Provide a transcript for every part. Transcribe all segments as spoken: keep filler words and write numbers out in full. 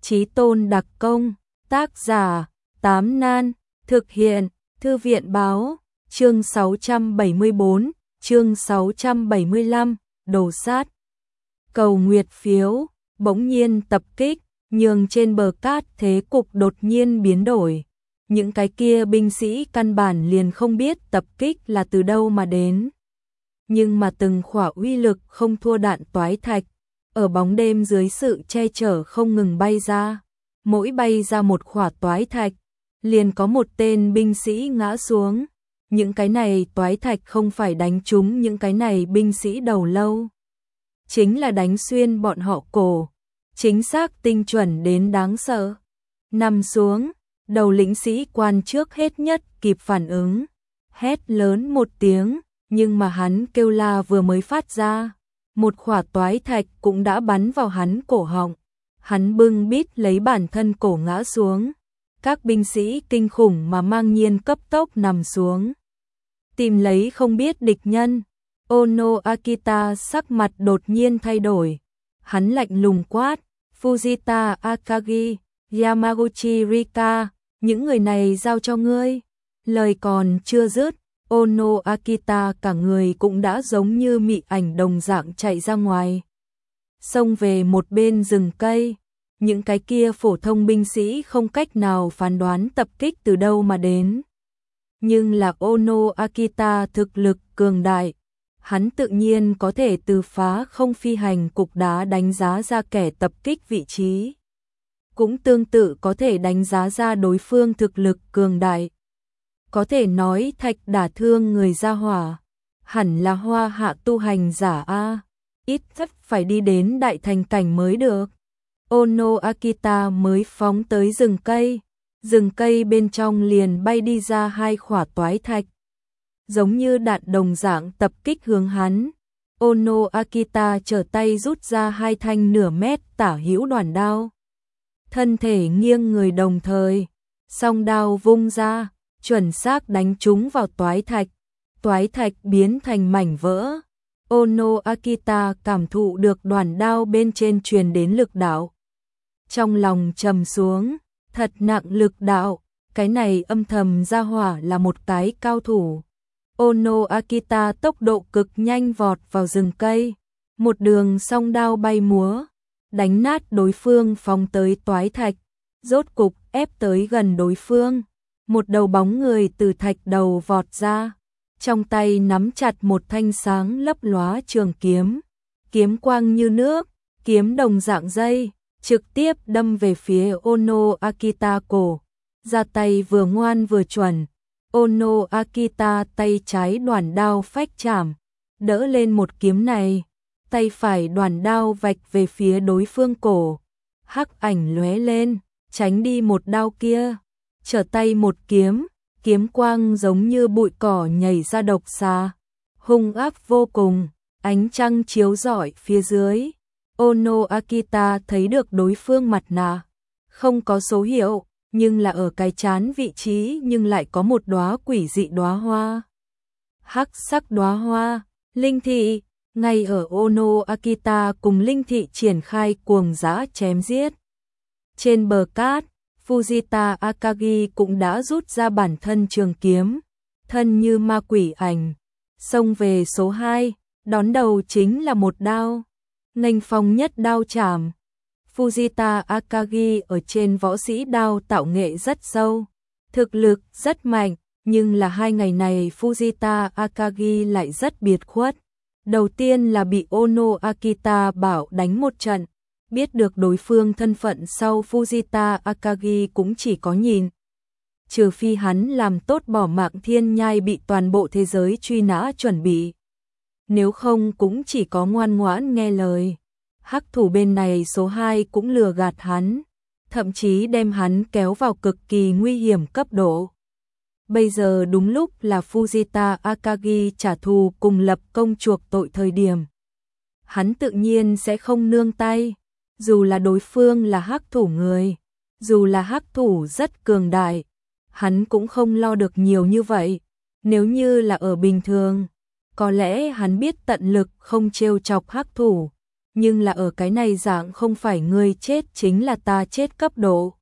Chí tôn đặc công, tác giả, Tám Nan, thực hiện, Thư viện báo, chương sáu trăm bảy mươi bốn, chương sáu trăm bảy mươi lăm, đồ sát. Cầu nguyệt phiếu, bỗng nhiên tập kích, nhường trên bờ cát thế cục đột nhiên biến đổi. Những cái kia binh sĩ căn bản liền không biết tập kích là từ đâu mà đến. Nhưng mà từng khỏa uy lực không thua đạn toái thạch, ở bóng đêm dưới sự che chở không ngừng bay ra. Mỗi bay ra một khỏa toái thạch, liền có một tên binh sĩ ngã xuống. Những cái này toái thạch không phải đánh trúng những cái này binh sĩ đầu lâu, chính là đánh xuyên bọn họ cổ, chính xác tinh chuẩn đến đáng sợ. Nằm xuống, đầu lĩnh sĩ quan trước hết nhất kịp phản ứng, hét lớn một tiếng, nhưng mà hắn kêu la vừa mới phát ra, một khỏa toái thạch cũng đã bắn vào hắn cổ họng. Hắn bưng bít lấy bản thân cổ ngã xuống. Các binh sĩ kinh khủng mà mang nhiên cấp tốc nằm xuống, tìm lấy không biết địch nhân. Ono Akita sắc mặt đột nhiên thay đổi. Hắn lạnh lùng quát, Fujita Akagi, Yamaguchi Rika, những người này giao cho ngươi. Lời còn chưa dứt, Ono Akita cả người cũng đã giống như mị ảnh đồng dạng chạy ra ngoài, xông về một bên rừng cây. Những cái kia phổ thông binh sĩ không cách nào phán đoán tập kích từ đâu mà đến. Nhưng là Ono Akita thực lực cường đại, hắn tự nhiên có thể từ phá không phi hành cục đá đánh giá ra kẻ tập kích vị trí. Cũng tương tự có thể đánh giá ra đối phương thực lực cường đại. Có thể nói thạch đả thương người ra hỏa, hẳn là hoa hạ tu hành giả A, ít nhất phải đi đến đại thành cảnh mới được. Ono Akita mới phóng tới rừng cây, rừng cây bên trong liền bay đi ra hai khỏa toái thạch, giống như đạn đồng dạng tập kích hướng hắn. Ono Akita trở tay rút ra hai thanh nửa mét tả hữu đoản đao, thân thể nghiêng người đồng thời, song đao vung ra, chuẩn xác đánh trúng vào toái thạch. Toái thạch biến thành mảnh vỡ. Ono Akita cảm thụ được đoản đao bên trên truyền đến lực đạo, trong lòng trầm xuống, thật nặng lực đạo, cái này âm thầm ra hỏa là một cái cao thủ. Ono Akita tốc độ cực nhanh vọt vào rừng cây, một đường song đao bay múa, đánh nát đối phương phóng tới toái thạch, rốt cục ép tới gần đối phương. Một đầu bóng người từ thạch đầu vọt ra, trong tay nắm chặt một thanh sáng lấp lóa trường kiếm, kiếm quang như nước, kiếm đồng dạng dây, trực tiếp đâm về phía Ono Akita cổ. Ra tay vừa ngoan vừa chuẩn, Ono Akita tay trái đoản đao phách chạm, đỡ lên một kiếm này, tay phải đoản đao vạch về phía đối phương cổ, hắc ảnh lóe lên, tránh đi một đao kia, trở tay một kiếm, kiếm quang giống như bụi cỏ nhảy ra độc xà, hung ác vô cùng, ánh trăng chiếu rọi phía dưới. Ono Akita thấy được đối phương mặt nạ, không có số hiệu, nhưng là ở cái trán vị trí nhưng lại có một đóa quỷ dị đóa hoa. Hắc sắc đóa hoa, linh thị, ngay ở Ono Akita cùng linh thị triển khai cuồng dã chém giết. Trên bờ cát, Fujita Akagi cũng đã rút ra bản thân trường kiếm, thân như ma quỷ ảnh, xông về số hai, đón đầu chính là một đao, nghênh phong nhất đao chạm. Fujita Akagi ở trên võ sĩ đao tạo nghệ rất sâu, thực lực rất mạnh, nhưng là hai ngày này Fujita Akagi lại rất biệt khuất. Đầu tiên là bị Ono Akita bảo đánh một trận, biết được đối phương thân phận sau Fujita Akagi cũng chỉ có nhìn. Trừ phi hắn làm tốt bỏ mạng thiên nhai bị toàn bộ thế giới truy nã chuẩn bị, nếu không cũng chỉ có ngoan ngoãn nghe lời. Hắc thủ bên này số hai cũng lừa gạt hắn, thậm chí đem hắn kéo vào cực kỳ nguy hiểm cấp độ. Bây giờ đúng lúc là Fujita Akagi trả thù cùng lập công chuộc tội thời điểm. Hắn tự nhiên sẽ không nương tay, dù là đối phương là hắc thủ người, dù là hắc thủ rất cường đại, hắn cũng không lo được nhiều như vậy. Nếu như là ở bình thường, có lẽ hắn biết tận lực không trêu chọc hắc thủ, nhưng là ở cái này dạng không phải ngươi chết chính là ta chết cấp độ.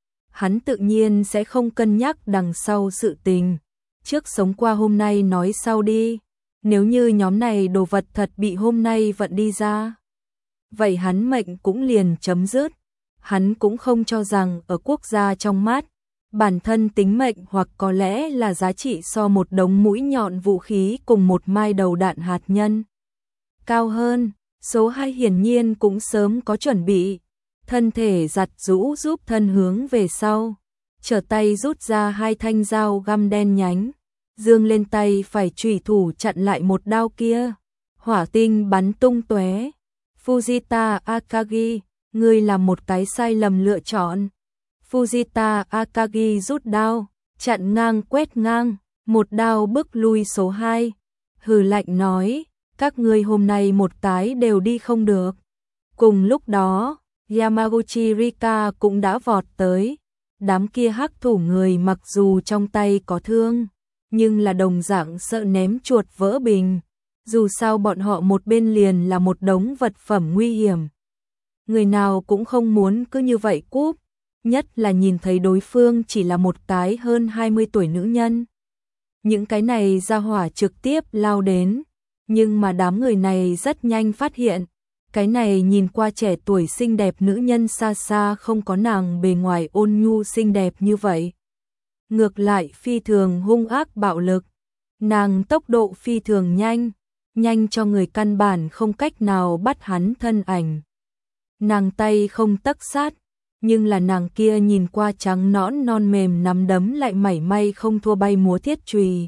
Hắn tự nhiên sẽ không cân nhắc đằng sau sự tình, trước sống qua hôm nay nói sau đi, nếu như nhóm này đồ vật thật bị hôm nay vận đi ra, vậy hắn mệnh cũng liền chấm dứt. Hắn cũng không cho rằng ở quốc gia trong mắt, bản thân tính mệnh hoặc có lẽ là giá trị so một đống mũi nhọn vũ khí cùng một mai đầu đạn hạt nhân cao hơn. Số hai hiển nhiên cũng sớm có chuẩn bị, thân thể giặt rũ giúp thân hướng về sau, trở tay rút ra hai thanh dao găm đen nhánh, dương lên tay phải chủy thủ chặn lại một đao kia, hỏa tinh bắn tung tóe. Fujita Akagi, ngươi làm một cái sai lầm lựa chọn. Fujita Akagi rút đao, chặn ngang quét ngang, một đao bức lui số hai, hừ lạnh nói, các ngươi hôm nay một cái đều đi không được. Cùng lúc đó, Yamaguchi Rika cũng đã vọt tới, đám kia hắc thủ người mặc dù trong tay có thương, nhưng là đồng dạng sợ ném chuột vỡ bình, dù sao bọn họ một bên liền là một đống vật phẩm nguy hiểm. Người nào cũng không muốn cứ như vậy cúp, nhất là nhìn thấy đối phương chỉ là một cái hơn hai mươi tuổi nữ nhân. Những cái này ra hỏa trực tiếp lao đến, nhưng mà đám người này rất nhanh phát hiện, cái này nhìn qua trẻ tuổi xinh đẹp nữ nhân xa xa không có nàng bề ngoài ôn nhu xinh đẹp như vậy. Ngược lại phi thường hung ác bạo lực, nàng tốc độ phi thường nhanh, nhanh cho người căn bản không cách nào bắt hắn thân ảnh. Nàng tay không tấc sát, nhưng là nàng kia nhìn qua trắng nõn non mềm nắm đấm lại mảy may không thua bay múa thiết chùy.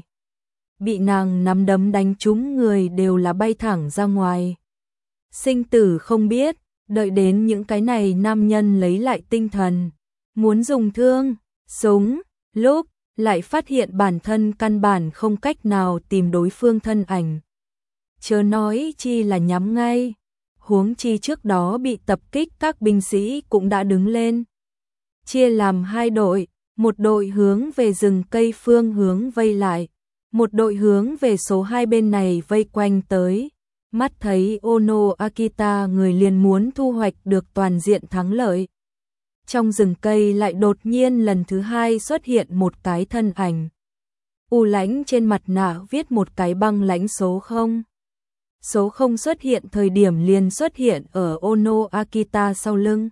Bị nàng nắm đấm đánh trúng người đều là bay thẳng ra ngoài. Sinh tử không biết, đợi đến những cái này nam nhân lấy lại tinh thần, muốn dùng thương, súng, lúc lại phát hiện bản thân căn bản không cách nào tìm đối phương thân ảnh. Chớ nói chi là nhắm ngay, huống chi trước đó bị tập kích các binh sĩ cũng đã đứng lên. Chia làm hai đội, một đội hướng về rừng cây phương hướng vây lại, một đội hướng về số hai bên này vây quanh tới. Mắt thấy Ono Akita người liền muốn thu hoạch được toàn diện thắng lợi. Trong rừng cây lại đột nhiên lần thứ hai xuất hiện một cái thân ảnh. U lãnh trên mặt nạ viết một cái băng lãnh số không. Số không xuất hiện thời điểm liền xuất hiện ở Ono Akita sau lưng.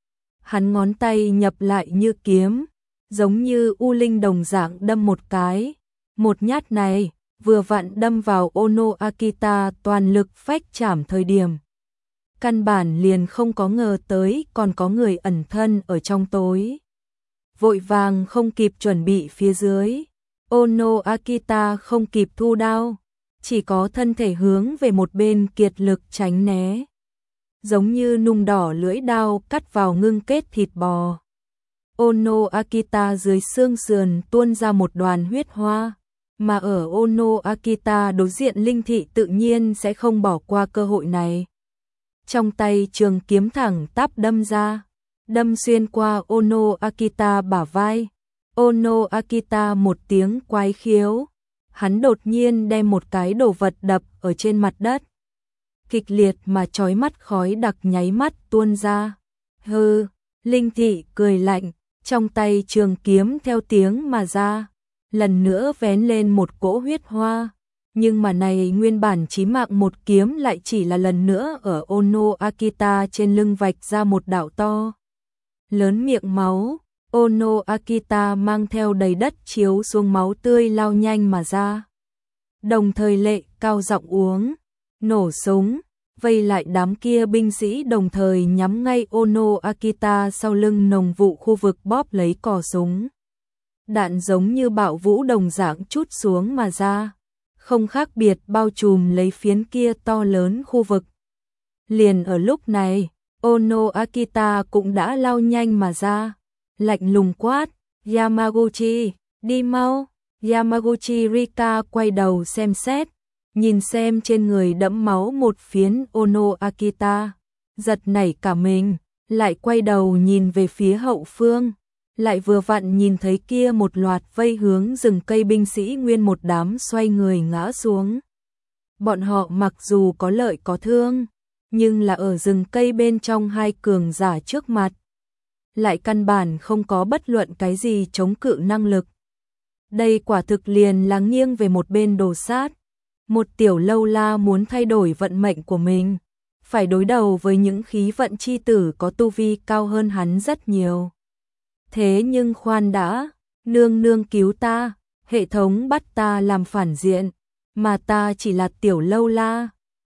Hắn ngón tay nhập lại như kiếm, giống như u linh đồng dạng đâm một cái. Một nhát này vừa vặn đâm vào Ono Akita toàn lực phách chảm thời điểm. Căn bản liền không có ngờ tới còn có người ẩn thân ở trong tối. Vội vàng không kịp chuẩn bị phía dưới. Ono Akita không kịp thu đao, chỉ có thân thể hướng về một bên kiệt lực tránh né. Giống như nung đỏ lưỡi đao cắt vào ngưng kết thịt bò. Ono Akita dưới xương sườn tuôn ra một đoàn huyết hoa. Mà ở Ono Akita đối diện linh thị tự nhiên sẽ không bỏ qua cơ hội này. Trong tay trường kiếm thẳng tắp đâm ra, đâm xuyên qua Ono Akita bả vai. Ono Akita một tiếng quái khiếu, hắn đột nhiên đem một cái đồ vật đập ở trên mặt đất. Kịch liệt mà chói mắt khói đặc nháy mắt tuôn ra. Hừ, linh thị cười lạnh, trong tay trường kiếm theo tiếng mà ra. Lần nữa vén lên một cỗ huyết hoa, nhưng mà này nguyên bản chí mạng một kiếm lại chỉ là lần nữa ở Ono Akita trên lưng vạch ra một đạo to lớn miệng máu. Ono Akita mang theo đầy đất chiếu xuống máu tươi lao nhanh mà ra. Đồng thời lệ cao giọng uống, nổ súng, vây lại đám kia binh sĩ đồng thời nhắm ngay Ono Akita sau lưng nồng vụ khu vực bóp lấy cò súng. Đạn giống như bạo vũ đồng dạng trút xuống mà ra, không khác biệt bao trùm lấy phiến kia to lớn khu vực. Liền ở lúc này, Ono Akita cũng đã lao nhanh mà ra, lạnh lùng quát, Yamaguchi, đi mau. Yamaguchi Rika quay đầu xem xét, nhìn xem trên người đẫm máu một phiến Ono Akita, giật nảy cả mình, lại quay đầu nhìn về phía hậu phương. Lại vừa vặn nhìn thấy kia một loạt vây hướng rừng cây binh sĩ nguyên một đám xoay người ngã xuống. Bọn họ mặc dù có lợi có thương, nhưng là ở rừng cây bên trong hai cường giả trước mặt. Lại căn bản không có bất luận cái gì chống cự năng lực. Đây quả thực liền là nghiêng về một bên đồ sát. Một tiểu lâu la muốn thay đổi vận mệnh của mình, phải đối đầu với những khí vận chi tử có tu vi cao hơn hắn rất nhiều. Thế nhưng khoan đã, nương nương cứu ta, hệ thống bắt ta làm phản diện, mà ta chỉ là tiểu lâu la.